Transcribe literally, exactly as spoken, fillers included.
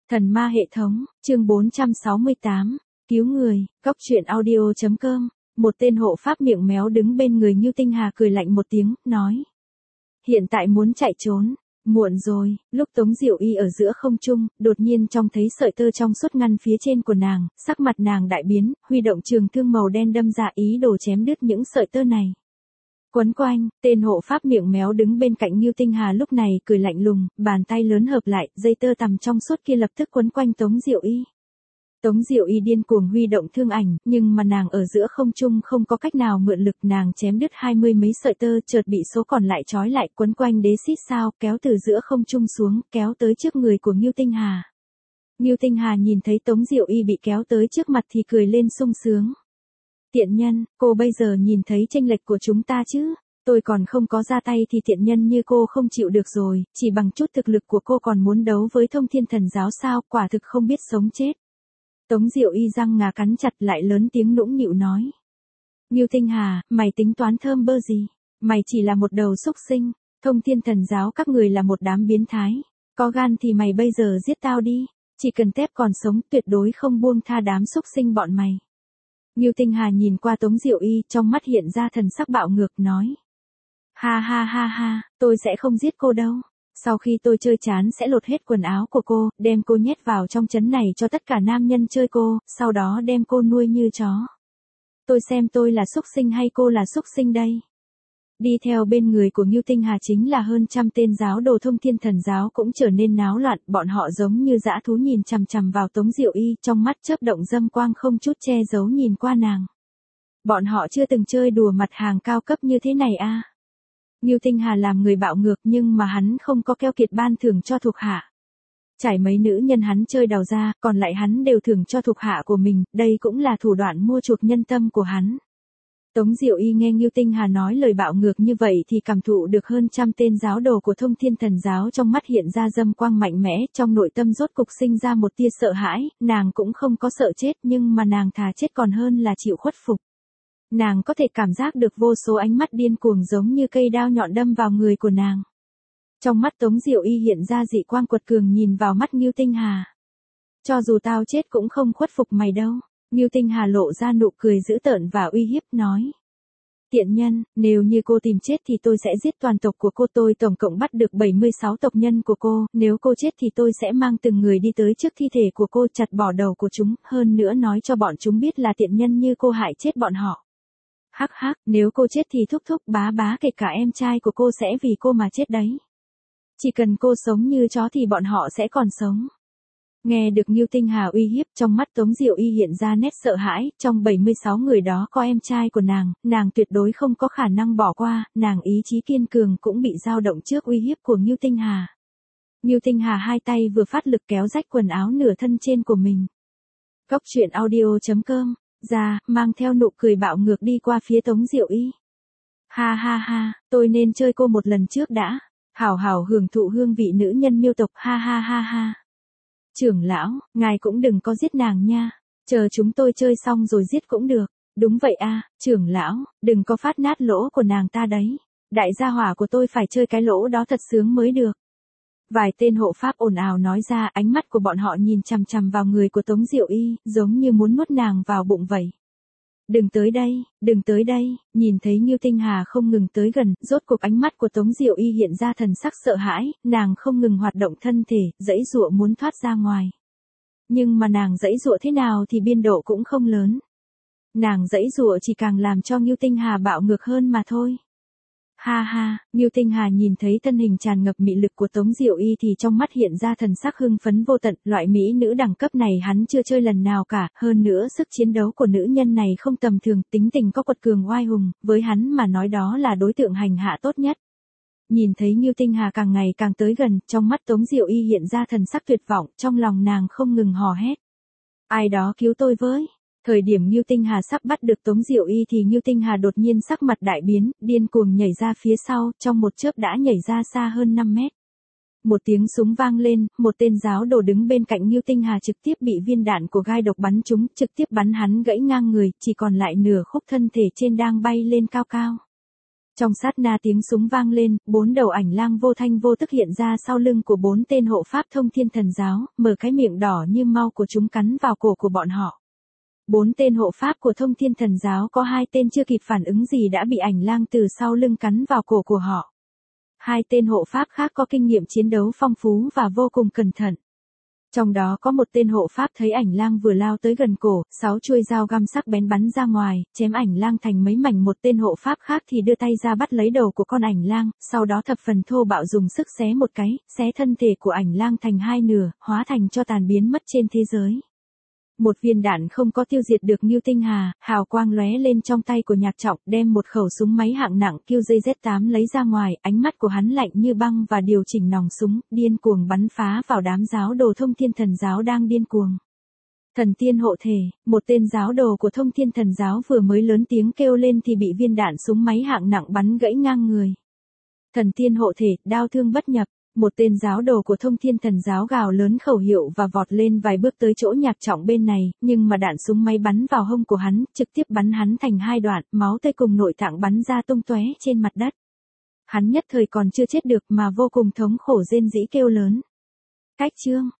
Thần ma hệ thống, chương bốn trăm sáu mươi tám, cứu người, góc truyện audio.com, một tên hộ pháp miệng méo đứng bên người Ngưu Tinh Hà cười lạnh một tiếng, nói. Hiện tại muốn chạy trốn, muộn rồi, lúc Tống Diệu Y ở giữa không trung, đột nhiên trông thấy sợi tơ trong suốt ngăn phía trên của nàng, sắc mặt nàng đại biến, huy động trường thương màu đen đâm ra ý đồ chém đứt những sợi tơ này. Quấn quanh, tên hộ pháp miệng méo đứng bên cạnh Ngưu Tinh Hà lúc này cười lạnh lùng, bàn tay lớn hợp lại, dây tơ tằm trong suốt kia lập tức quấn quanh Tống Diệu Y. Tống Diệu Y điên cuồng huy động thương ảnh, nhưng mà nàng ở giữa không trung không có cách nào mượn lực, nàng chém đứt hai mươi mấy sợi tơ, chợt bị số còn lại trói lại, quấn quanh đế xít sao, kéo từ giữa không trung xuống, kéo tới trước người của Ngưu Tinh Hà. Ngưu Tinh Hà nhìn thấy Tống Diệu Y bị kéo tới trước mặt thì cười lên sung sướng. Tiện nhân, cô bây giờ nhìn thấy chênh lệch của chúng ta chứ? Tôi còn không có ra tay thì tiện nhân như cô không chịu được rồi, chỉ bằng chút thực lực của cô còn muốn đấu với Thông Thiên Thần Giáo sao, quả thực không biết sống chết. Tống Diệu Y răng ngà cắn chặt lại lớn tiếng nũng nịu nói. Ngưu Tinh Hà, mày tính toán thơm bơ gì? Mày chỉ là một đầu xúc sinh, Thông Thiên Thần Giáo các người là một đám biến thái. Có gan thì mày bây giờ giết tao đi, chỉ cần tép còn sống tuyệt đối không buông tha đám xúc sinh bọn mày. Ngưu Tinh Hà nhìn qua Tống Diệu Y, trong mắt hiện ra thần sắc bạo ngược, nói. Ha ha ha ha, tôi sẽ không giết cô đâu. Sau khi tôi chơi chán sẽ lột hết quần áo của cô, đem cô nhét vào trong trấn này cho tất cả nam nhân chơi cô, sau đó đem cô nuôi như chó. Tôi xem tôi là xúc sinh hay cô là xúc sinh đây. Đi theo bên người của Ngưu Tinh Hà chính là hơn trăm tên giáo đồ Thông Thiên Thần Giáo cũng trở nên náo loạn, bọn họ giống như dã thú nhìn chằm chằm vào Tống Diệu Y, trong mắt chớp động dâm quang không chút che giấu nhìn qua nàng. Bọn họ chưa từng chơi đùa mặt hàng cao cấp như thế này a. Ngưu Tinh Hà làm người bạo ngược nhưng mà hắn không có keo kiệt ban thưởng cho thuộc hạ. Trải mấy nữ nhân hắn chơi đào ra, còn lại hắn đều thưởng cho thuộc hạ của mình, đây cũng là thủ đoạn mua chuộc nhân tâm của hắn. Tống Diệu Y nghe Ngưu Tinh Hà nói lời bạo ngược như vậy thì cảm thụ được hơn trăm tên giáo đồ của Thông Thiên Thần Giáo trong mắt hiện ra dâm quang mạnh mẽ, trong nội tâm rốt cục sinh ra một tia sợ hãi, nàng cũng không có sợ chết nhưng mà nàng thà chết còn hơn là chịu khuất phục. Nàng có thể cảm giác được vô số ánh mắt điên cuồng giống như cây đao nhọn đâm vào người của nàng. Trong mắt Tống Diệu Y hiện ra dị quang quật cường nhìn vào mắt Ngưu Tinh Hà. Cho dù tao chết cũng không khuất phục mày đâu. Ngưu Tinh Hà lộ ra nụ cười dữ tợn và uy hiếp nói. Tiện nhân, nếu như cô tìm chết thì tôi sẽ giết toàn tộc của cô, tôi tổng cộng bắt được bảy mươi sáu tộc nhân của cô, nếu cô chết thì tôi sẽ mang từng người đi tới trước thi thể của cô chặt bỏ đầu của chúng, hơn nữa nói cho bọn chúng biết là tiện nhân như cô hại chết bọn họ. Hắc hắc, nếu cô chết thì thúc thúc bá bá kể cả em trai của cô sẽ vì cô mà chết đấy. Chỉ cần cô sống như chó thì bọn họ sẽ còn sống. Nghe được Ngưu Tinh Hà uy hiếp, trong mắt Tống Diệu Y hiện ra nét sợ hãi, trong bảy mươi sáu người đó có em trai của nàng, nàng tuyệt đối không có khả năng bỏ qua, nàng ý chí kiên cường cũng bị dao động trước uy hiếp của Ngưu Tinh Hà. Ngưu Tinh Hà hai tay vừa phát lực kéo rách quần áo nửa thân trên của mình. Góc truyện audio.com, ra, mang theo nụ cười bạo ngược đi qua phía Tống Diệu Y. Ha ha ha, tôi nên chơi cô một lần trước đã, hảo hảo hưởng thụ hương vị nữ nhân miêu tộc, ha ha ha ha. Trưởng lão, ngài cũng đừng có giết nàng nha, chờ chúng tôi chơi xong rồi giết cũng được. Đúng vậy a, trưởng lão, đừng có phát nát lỗ của nàng ta đấy. Đại gia hỏa của tôi phải chơi cái lỗ đó thật sướng mới được. Vài tên hộ pháp ồn ào nói ra, ánh mắt của bọn họ nhìn chằm chằm vào người của Tống Diệu Y, giống như muốn nuốt nàng vào bụng vậy. Đừng tới đây, đừng tới đây, nhìn thấy Ngưu Tinh Hà không ngừng tới gần, rốt cuộc ánh mắt của Tống Diệu Y hiện ra thần sắc sợ hãi, nàng không ngừng hoạt động thân thể, giãy giụa muốn thoát ra ngoài. Nhưng mà nàng giãy giụa thế nào thì biên độ cũng không lớn. Nàng giãy giụa chỉ càng làm cho Ngưu Tinh Hà bạo ngược hơn mà thôi. Ha ha, Ngưu Tinh Hà nhìn thấy thân hình tràn ngập mị lực của Tống Diệu Y thì trong mắt hiện ra thần sắc hưng phấn vô tận, loại mỹ nữ đẳng cấp này hắn chưa chơi lần nào cả, hơn nữa sức chiến đấu của nữ nhân này không tầm thường, tính tình có quật cường oai hùng, với hắn mà nói đó là đối tượng hành hạ tốt nhất. Nhìn thấy Ngưu Tinh Hà càng ngày càng tới gần, trong mắt Tống Diệu Y hiện ra thần sắc tuyệt vọng, trong lòng nàng không ngừng hò hét. Ai đó cứu tôi với. Thời điểm Ngưu Tinh Hà sắp bắt được Tống Diệu Y thì Ngưu Tinh Hà đột nhiên sắc mặt đại biến, điên cuồng nhảy ra phía sau, trong một chớp đã nhảy ra xa hơn năm mét. Một tiếng súng vang lên, một tên giáo đồ đứng bên cạnh Ngưu Tinh Hà trực tiếp bị viên đạn của gai độc bắn trúng, trực tiếp bắn hắn gãy ngang người, chỉ còn lại nửa khúc thân thể trên đang bay lên cao cao. Trong sát na tiếng súng vang lên, bốn đầu ảnh lang vô thanh vô tức hiện ra sau lưng của bốn tên hộ pháp Thông Thiên Thần Giáo, mở cái miệng đỏ như mau của chúng cắn vào cổ của bọn họ. Bốn tên hộ pháp của Thông Thiên Thần Giáo có hai tên chưa kịp phản ứng gì đã bị ảnh lang từ sau lưng cắn vào cổ của họ. Hai tên hộ pháp khác có kinh nghiệm chiến đấu phong phú và vô cùng cẩn thận. Trong đó có một tên hộ pháp thấy ảnh lang vừa lao tới gần cổ, sáu chuôi dao găm sắc bén bắn ra ngoài, chém ảnh lang thành mấy mảnh. Một tên hộ pháp khác thì đưa tay ra bắt lấy đầu của con ảnh lang, sau đó thập phần thô bạo dùng sức xé một cái, xé thân thể của ảnh lang thành hai nửa, hóa thành cho tàn biến mất trên thế giới. Một viên đạn không có tiêu diệt được Ngưu Tinh Hà, hào quang lóe lên trong tay của Nhạc Trọng, đem một khẩu súng máy hạng nặng Q J Z tám lấy ra ngoài, ánh mắt của hắn lạnh như băng và điều chỉnh nòng súng, điên cuồng bắn phá vào đám giáo đồ Thông Thiên Thần Giáo đang điên cuồng. Thần tiên hộ thể, một tên giáo đồ của Thông Thiên Thần Giáo vừa mới lớn tiếng kêu lên thì bị viên đạn súng máy hạng nặng bắn gãy ngang người. Thần tiên hộ thể, đao thương bất nhập. Một tên giáo đồ của Thông Thiên Thần Giáo gào lớn khẩu hiệu và vọt lên vài bước tới chỗ Nhạc Trọng bên này, nhưng mà đạn súng máy bắn vào hông của hắn, trực tiếp bắn hắn thành hai đoạn, máu tươi cùng nội tạng bắn ra tung tóe trên mặt đất. Hắn nhất thời còn chưa chết được mà vô cùng thống khổ rên rỉ kêu lớn. Cách chương